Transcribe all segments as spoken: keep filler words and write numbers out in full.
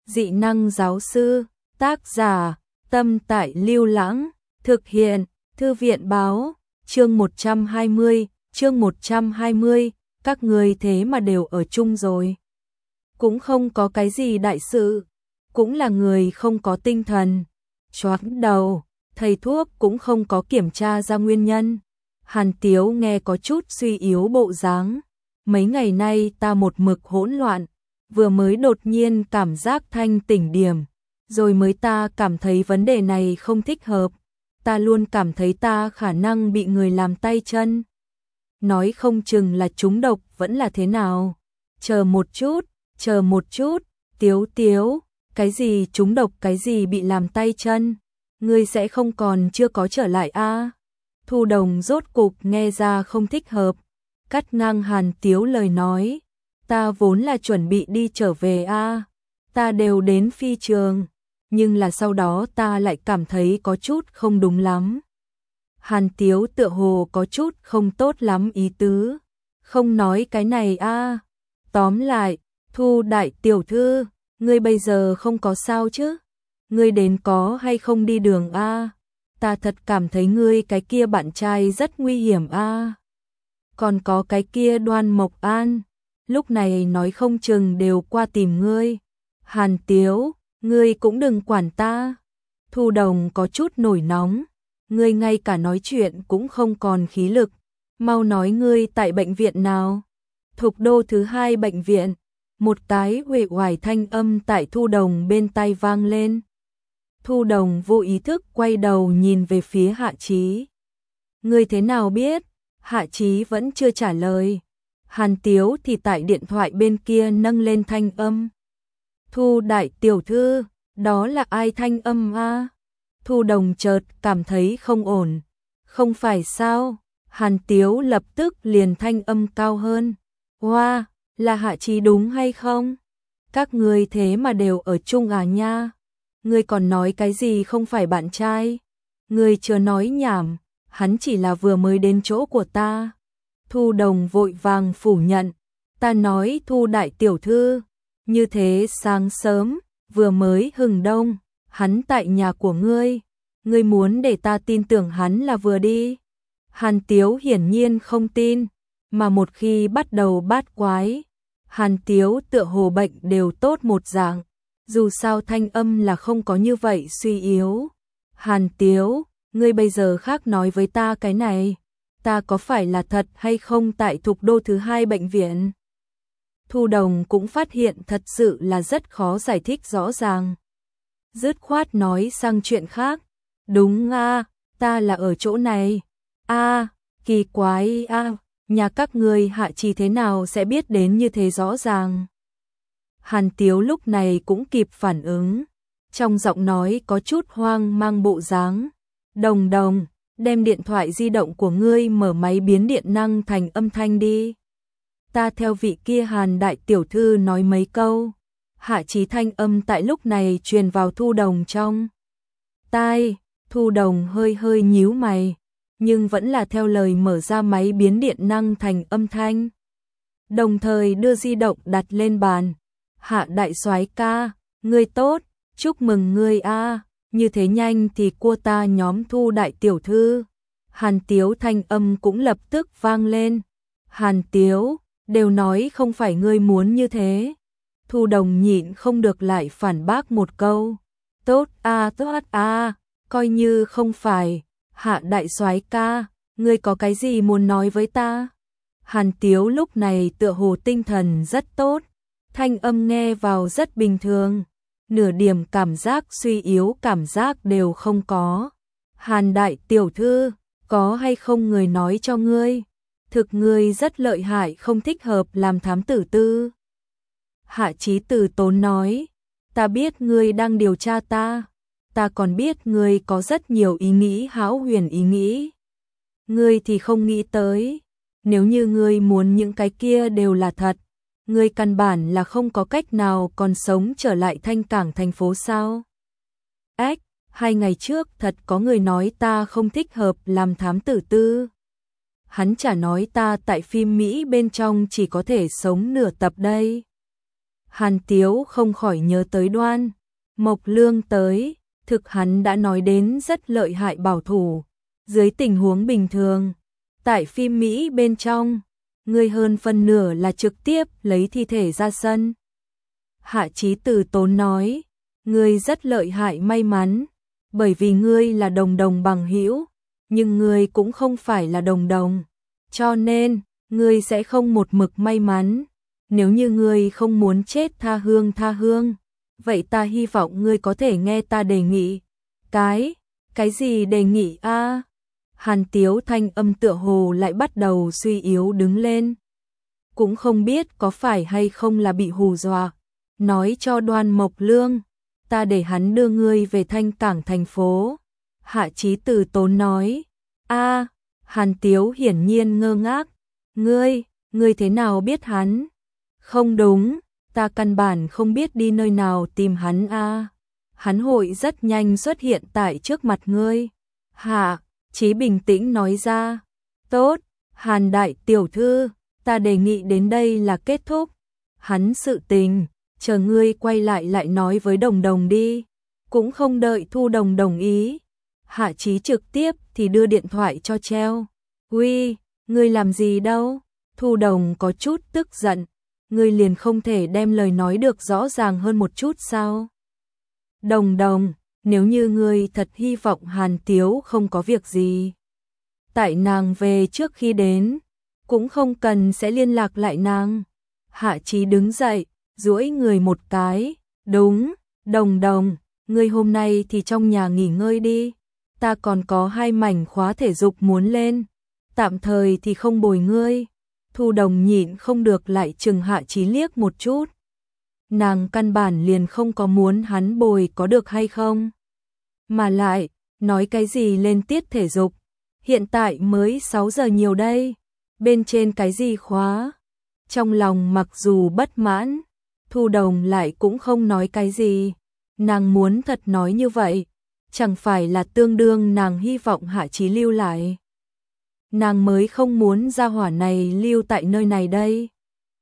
Dị năng giáo sư, tác giả, Tâm Tại Lưu Lãng, thực hiện, Thư viện báo, chương một trăm hai mươi, chương một trăm hai mươi, các người thế mà đều ở chung rồi. Cũng không có cái gì đại sự, cũng là người không có tinh thần. Choáng đầu, thầy thuốc cũng không có kiểm tra ra nguyên nhân. Hàn Tiếu nghe có chút suy yếu bộ dáng. Mấy ngày nay ta một mực hỗn loạn, vừa mới đột nhiên cảm giác thanh tỉnh điểm, rồi mới ta cảm thấy vấn đề này không thích hợp. Ta luôn cảm thấy ta khả năng bị người làm tay chân. Nói không chừng là trúng độc vẫn là thế nào. Chờ một chút, chờ một chút, Tiếu Tiếu, cái gì trúng độc cái gì bị làm tay chân, ngươi sẽ không còn chưa có trở lại a? À? Thu Đồng rốt cục nghe ra không thích hợp, cắt ngang Hàn Tiếu lời nói, ta vốn là chuẩn bị đi trở về a, à? Ta đều đến phi trường, nhưng là sau đó ta lại cảm thấy có chút không đúng lắm. Hàn Tiếu tựa hồ có chút không tốt lắm ý tứ, không nói cái này a. À? Tóm lại, Thu đại tiểu thư, ngươi bây giờ không có sao chứ? Ngươi đến có hay không đi đường a? À? Ta thật cảm thấy ngươi cái kia bạn trai rất nguy hiểm a. À? Còn có cái kia Đoan Mộc An, lúc này nói không chừng đều qua tìm ngươi. Hàn Tiếu, ngươi cũng đừng quản ta. Thu Đồng có chút nổi nóng, ngươi ngay cả nói chuyện cũng không còn khí lực, mau nói ngươi tại bệnh viện nào? Thục đô thứ hai bệnh viện. Một cái uể oải thanh âm tại Thu Đồng bên tai vang lên. Thu Đồng vô ý thức quay đầu nhìn về phía Hạ Chí. Ngươi thế nào biết? Hạ Chí vẫn chưa trả lời. Hàn Tiếu thì tại điện thoại bên kia nâng lên thanh âm. Thu đại tiểu thư, đó là ai thanh âm a? À? Thu Đồng chợt cảm thấy không ổn. Không phải sao? Hàn Tiếu lập tức liền thanh âm cao hơn. Hoa, wow, là Hạ Chí đúng hay không? Các ngươi thế mà đều ở chung à nha? Ngươi còn nói cái gì không phải bạn trai? Ngươi chưa nói nhảm, hắn chỉ là vừa mới đến chỗ của ta. Thu Đồng vội vàng phủ nhận. Ta nói Thu đại tiểu thư, như thế sáng sớm, vừa mới hừng đông, hắn tại nhà của ngươi. Ngươi muốn để ta tin tưởng hắn là vừa đi. Hàn Tiếu hiển nhiên không tin, mà một khi bắt đầu bát quái, Hàn Tiếu tựa hồ bệnh đều tốt một dạng, dù sao thanh âm là không có như vậy suy yếu. Hàn Tiếu, ngươi bây giờ khác nói với ta cái này, ta có phải là thật hay không tại Thục đô thứ hai bệnh viện? Thu Đồng cũng phát hiện thật sự là rất khó giải thích rõ ràng. Dứt khoát nói sang chuyện khác. Đúng a, à, ta là ở chỗ này. A, à, kỳ quái a. À. Nhà các ngươi Hạ Chí thế nào sẽ biết đến như thế rõ ràng? Hàn Tiếu lúc này cũng kịp phản ứng, trong giọng nói có chút hoang mang bộ dáng. Đồng Đồng, đem điện thoại di động của ngươi mở máy biến điện năng thành âm thanh đi. Ta theo vị kia Hàn đại tiểu thư nói mấy câu. Hạ Chí thanh âm tại lúc này truyền vào Thu Đồng trong tai. Thu Đồng hơi hơi nhíu mày, nhưng vẫn là theo lời mở ra máy biến điện năng thành âm thanh. Đồng thời đưa di động đặt lên bàn. Hạ đại soái ca, ngươi tốt, chúc mừng ngươi a, à, như thế nhanh thì cua ta nhóm Thu đại tiểu thư. Hàn Tiếu thanh âm cũng lập tức vang lên. Hàn Tiếu, đều nói không phải ngươi muốn như thế. Thu Đồng nhịn không được lại phản bác một câu. Tốt a, à, tốt a, à, coi như không phải. Hạ đại soái ca, ngươi có cái gì muốn nói với ta? Hàn Tiếu lúc này tựa hồ tinh thần rất tốt, thanh âm nghe vào rất bình thường, nửa điểm cảm giác suy yếu cảm giác đều không có. Hàn đại tiểu thư, có hay không người nói cho ngươi? Thực ngươi rất lợi hại không thích hợp làm thám tử tư. Hạ Chí từ tốn nói, ta biết ngươi đang điều tra ta. Ta còn biết ngươi có rất nhiều ý nghĩ hão huyền ý nghĩ. Ngươi thì không nghĩ tới, nếu như ngươi muốn những cái kia đều là thật, ngươi căn bản là không có cách nào còn sống trở lại Thanh Cảng thành phố sao? Ếch, hai ngày trước thật có người nói ta không thích hợp làm thám tử tư. Hắn chả nói ta tại phim Mỹ bên trong chỉ có thể sống nửa tập đây. Hàn Tiếu không khỏi nhớ tới Đoan Mộc Lương tới, thực hắn đã nói đến rất lợi hại bảo thủ. Dưới tình huống bình thường, tại phim Mỹ bên trong, ngươi hơn phân nửa là trực tiếp lấy thi thể ra sân. Hạ Chí Từ tốn nói, ngươi rất lợi hại may mắn, bởi vì ngươi là đồng đồng bằng hữu, nhưng ngươi cũng không phải là đồng đồng, cho nên ngươi sẽ không một mực may mắn. Nếu như ngươi không muốn chết tha hương tha hương, vậy ta hy vọng ngươi có thể nghe ta đề nghị. Cái, cái gì đề nghị a? Hàn Tiếu thanh âm tựa hồ lại bắt đầu suy yếu đứng lên. Cũng không biết có phải hay không là bị hù dọa. Nói cho Đoan Mộc Lương, ta để hắn đưa ngươi về Thanh Cảng thành phố. Hạ Chí Từ tốn nói, a, Hàn Tiếu hiển nhiên ngơ ngác. Ngươi, ngươi thế nào biết hắn? Không đúng, ta căn bản không biết đi nơi nào tìm hắn a. Hắn hội rất nhanh xuất hiện tại trước mặt ngươi. Hạ Chí bình tĩnh nói ra. Tốt, Hàn đại tiểu thư, ta đề nghị đến đây là kết thúc. Hắn sự tình, chờ ngươi quay lại lại nói với đồng đồng đi. Cũng không đợi Thu Đồng đồng ý. Hạ Chí trực tiếp thì đưa điện thoại cho treo. Uy, ngươi làm gì đâu? Thu Đồng có chút tức giận. Ngươi liền không thể đem lời nói được rõ ràng hơn một chút sao? Đồng đồng, nếu như ngươi thật hy vọng Hàn Tiếu không có việc gì, tại nàng về trước khi đến, cũng không cần sẽ liên lạc lại nàng. Hạ Chí đứng dậy, duỗi người một cái, đúng, đồng đồng, ngươi hôm nay thì trong nhà nghỉ ngơi đi, ta còn có hai mảnh khóa thể dục muốn lên, tạm thời thì không bồi ngươi. Thu Đồng nhịn không được lại chừng Hạ Chí liếc một chút. Nàng căn bản liền không có muốn hắn bồi có được hay không. Mà lại, nói cái gì lên tiết thể dục, hiện tại mới sáu giờ nhiều đây, bên trên cái gì khóa. Trong lòng mặc dù bất mãn, Thu Đồng lại cũng không nói cái gì. Nàng muốn thật nói như vậy, chẳng phải là tương đương nàng hy vọng Hạ Chí lưu lại. Nàng mới không muốn gia hỏa này lưu tại nơi này đây.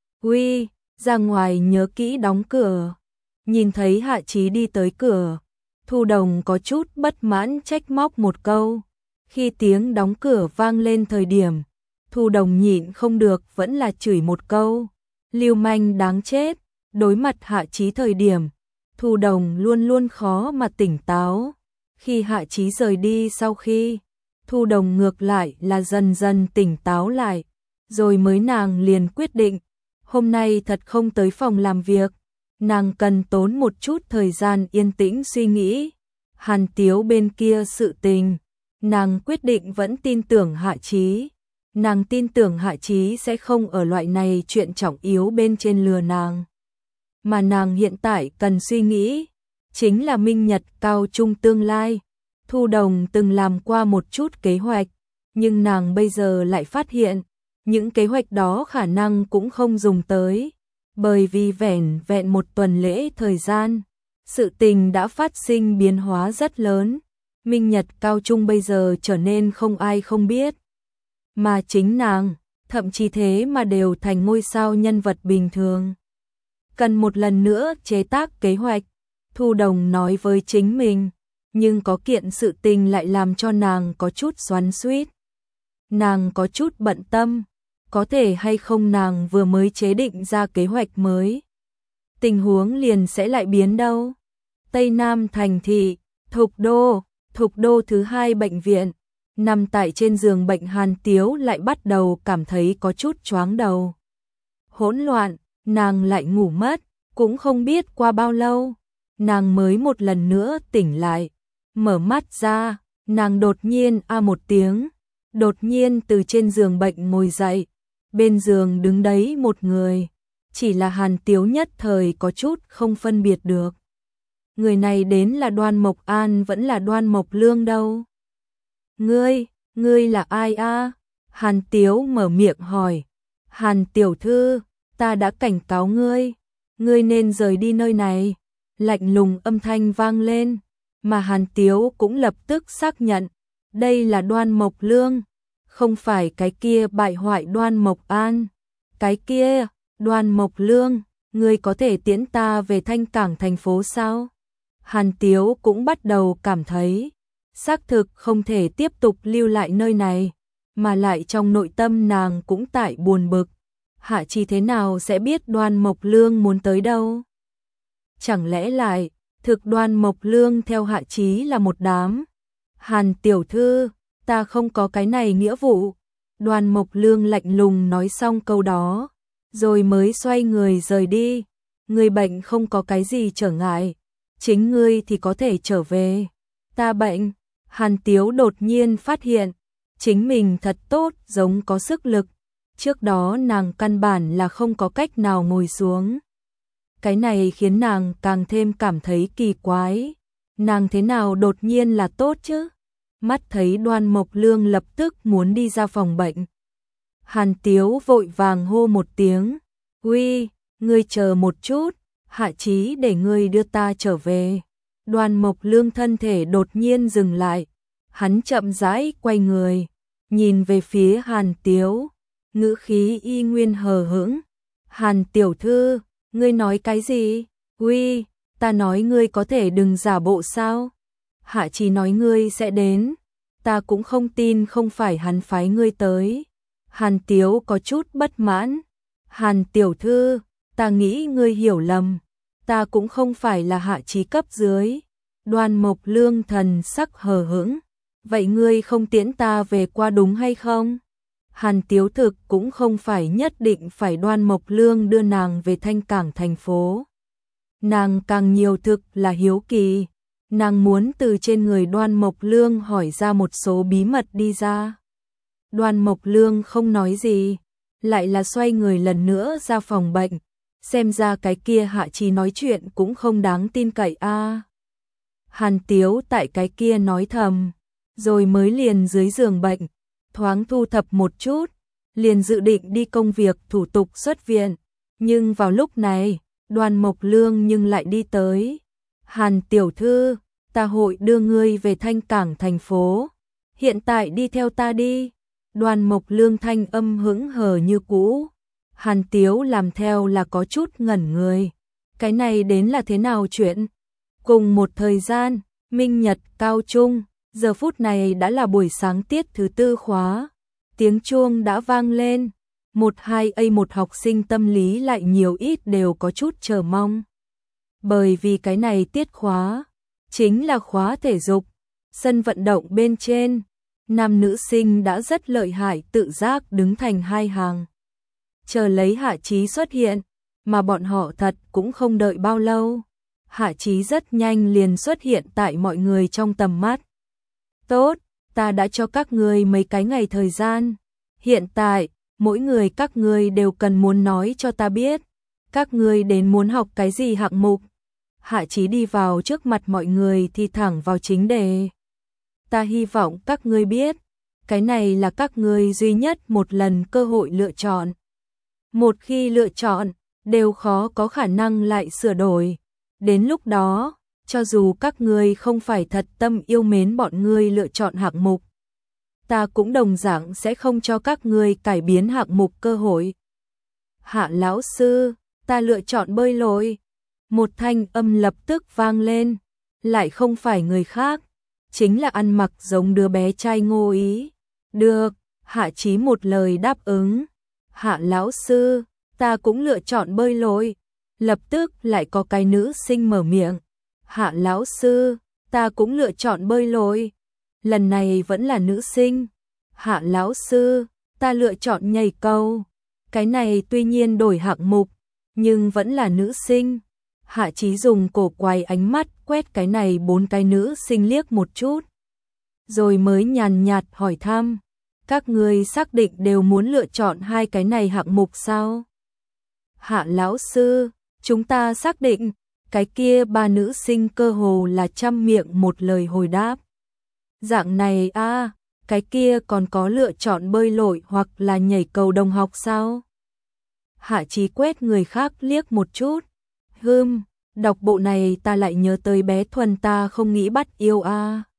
Uy, ra ngoài nhớ kỹ đóng cửa. Nhìn thấy Hạ Chí đi tới cửa, Thu Đồng có chút bất mãn trách móc một câu. Khi tiếng đóng cửa vang lên thời điểm, Thu Đồng nhịn không được vẫn là chửi một câu. Lưu manh đáng chết. Đối mặt Hạ Chí thời điểm, Thu Đồng luôn luôn khó mà tỉnh táo. Khi Hạ Chí rời đi sau khi, Thu Đồng ngược lại là dần dần tỉnh táo lại, rồi mới nàng liền quyết định, hôm nay thật không tới phòng làm việc, nàng cần tốn một chút thời gian yên tĩnh suy nghĩ. Hàn Tiếu bên kia sự tình, nàng quyết định vẫn tin tưởng Hạ Chí, nàng tin tưởng Hạ Chí sẽ không ở loại này chuyện trọng yếu bên trên lừa nàng. Mà nàng hiện tại cần suy nghĩ, chính là minh nhật cao trung tương lai. Thu Đồng từng làm qua một chút kế hoạch, nhưng nàng bây giờ lại phát hiện, những kế hoạch đó khả năng cũng không dùng tới, bởi vì vẻn vẹn một tuần lễ thời gian, sự tình đã phát sinh biến hóa rất lớn. Minh nhật cao trung bây giờ trở nên không ai không biết, mà chính nàng, thậm chí thế mà đều thành ngôi sao nhân vật bình thường. Cần một lần nữa chế tác kế hoạch, Thu Đồng nói với chính mình. Nhưng có kiện sự tình lại làm cho nàng có chút xoắn xuýt. Nàng có chút bận tâm, có thể hay không nàng vừa mới chế định ra kế hoạch mới, tình huống liền sẽ lại biến đâu. Tây Nam thành thị, Thục Đô, Thục Đô thứ hai bệnh viện, nằm tại trên giường bệnh Hàn Tiếu lại bắt đầu cảm thấy có chút choáng đầu. Hỗn loạn, nàng lại ngủ mất, cũng không biết qua bao lâu, nàng mới một lần nữa tỉnh lại. Mở mắt ra, nàng đột nhiên a một tiếng, đột nhiên từ trên giường bệnh ngồi dậy, bên giường đứng đấy một người, chỉ là Hàn Tiếu nhất thời có chút không phân biệt được. Người này đến là Đoan Mộc An vẫn là Đoan Mộc Lương đâu? Ngươi, ngươi là ai a? Hàn Tiếu mở miệng hỏi. Hàn tiểu thư, ta đã cảnh cáo ngươi, ngươi nên rời đi nơi này. Lạnh lùng âm thanh vang lên. Mà Hàn Tiếu cũng lập tức xác nhận, đây là Đoan Mộc Lương, không phải cái kia bại hoại Đoan Mộc An. Cái kia, Đoan Mộc Lương, ngươi có thể tiễn ta về Thanh Cảng thành phố sao? Hàn Tiếu cũng bắt đầu cảm thấy, xác thực không thể tiếp tục lưu lại nơi này, mà lại trong nội tâm nàng cũng tại buồn bực. Hạ Chí thế nào sẽ biết Đoan Mộc Lương muốn tới đâu? Chẳng lẽ lại, thực Đoan Mộc Lương theo Hạ Chí là một đám? Hàn tiểu thư, ta không có cái này nghĩa vụ. Đoan Mộc Lương lạnh lùng nói xong câu đó, rồi mới xoay người rời đi. Người bệnh không có cái gì trở ngại, chính ngươi thì có thể trở về. Ta bệnh. Hàn Tiếu đột nhiên phát hiện, chính mình thật tốt, giống có sức lực. Trước đó nàng căn bản là không có cách nào ngồi xuống. Cái này khiến nàng càng thêm cảm thấy kỳ quái. Nàng thế nào đột nhiên là tốt chứ? Mắt thấy Đoan Mộc Lương lập tức muốn đi ra phòng bệnh. Hàn Tiếu vội vàng hô một tiếng. Uy, ngươi chờ một chút, Hạ Chí để ngươi đưa ta trở về. Đoan Mộc Lương thân thể đột nhiên dừng lại. Hắn chậm rãi quay người, nhìn về phía Hàn Tiếu, ngữ khí y nguyên hờ hững. Hàn tiểu thư, ngươi nói cái gì? Uy, ta nói ngươi có thể đừng giả bộ sao? Hạ Chí nói ngươi sẽ đến, ta cũng không tin không phải hắn phái ngươi tới. Hàn Tiếu có chút bất mãn. Hàn tiểu thư, ta nghĩ ngươi hiểu lầm, ta cũng không phải là Hạ Chí cấp dưới. Đoan Mộc Lương thần sắc hờ hững. Vậy ngươi không tiễn ta về qua đúng hay không? Hàn Tiếu thực cũng không phải nhất định phải Đoan Mộc Lương đưa nàng về Thanh Cảng thành phố. Nàng càng nhiều thực là hiếu kỳ. Nàng muốn từ trên người Đoan Mộc Lương hỏi ra một số bí mật đi ra. Đoan Mộc Lương không nói gì, lại là xoay người lần nữa ra phòng bệnh. Xem ra cái kia Hạ Chí nói chuyện cũng không đáng tin cậy a. À. Hàn Tiếu tại cái kia nói thầm, rồi mới liền dưới giường bệnh, thoáng thu thập một chút, liền dự định đi công việc thủ tục xuất viện. Nhưng vào lúc này, Đoan Mộc Lương nhưng lại đi tới. Hàn tiểu thư, ta hội đưa ngươi về Thanh Cảng thành phố. Hiện tại đi theo ta đi. Đoan Mộc Lương thanh âm hững hờ như cũ. Hàn Tiếu làm theo là có chút ngẩn người. Cái này đến là thế nào chuyện? Cùng một thời gian, Minh Nhật cao trung, giờ phút này đã là buổi sáng tiết thứ tư khóa. Tiếng chuông đã vang lên. Một hai A một học sinh tâm lý lại nhiều ít đều có chút chờ mong. Bởi vì cái này tiết khóa, chính là khóa thể dục. Sân vận động bên trên, nam nữ sinh đã rất lợi hại tự giác đứng thành hai hàng. Chờ lấy Hạ Chí xuất hiện, mà bọn họ thật cũng không đợi bao lâu. Hạ Chí rất nhanh liền xuất hiện tại mọi người trong tầm mắt. Tốt, ta đã cho các ngươi mấy cái ngày thời gian. Hiện tại, mỗi người các ngươi đều cần muốn nói cho ta biết. Các ngươi đến muốn học cái gì hạng mục? Hạ Chí đi vào trước mặt mọi người thì thẳng vào chính đề. Ta hy vọng các ngươi biết, cái này là các ngươi duy nhất một lần cơ hội lựa chọn. Một khi lựa chọn, đều khó có khả năng lại sửa đổi. Đến lúc đó, cho dù các ngươi không phải thật tâm yêu mến bọn ngươi lựa chọn hạng mục, ta cũng đồng dạng sẽ không cho các ngươi cải biến hạng mục cơ hội. Hạ lão sư, ta lựa chọn bơi lội. Một thanh âm lập tức vang lên, lại không phải người khác, chính là ăn mặc giống đứa bé trai Ngô Ý. Được, Hạ Chí một lời đáp ứng. Hạ lão sư, ta cũng lựa chọn bơi lội. Lập tức lại có cái nữ sinh mở miệng. Hạ lão sư, ta cũng lựa chọn bơi lội. Lần này vẫn là nữ sinh. Hạ lão sư, ta lựa chọn nhảy cầu. Cái này tuy nhiên đổi hạng mục, nhưng vẫn là nữ sinh. Hạ Chí dùng cổ quay ánh mắt quét cái này bốn cái nữ sinh liếc một chút, rồi mới nhàn nhạt hỏi thăm, các ngươi xác định đều muốn lựa chọn hai cái này hạng mục sao? Hạ lão sư, chúng ta xác định. Cái kia ba nữ sinh cơ hồ là trăm miệng một lời hồi đáp. Dạng này a, à, cái kia còn có lựa chọn bơi lội hoặc là nhảy cầu đồng học sao? Hạ Chí quét người khác liếc một chút. Hừm, đọc bộ này ta lại nhớ tới bé Thuần ta không nghĩ bắt yêu a. À.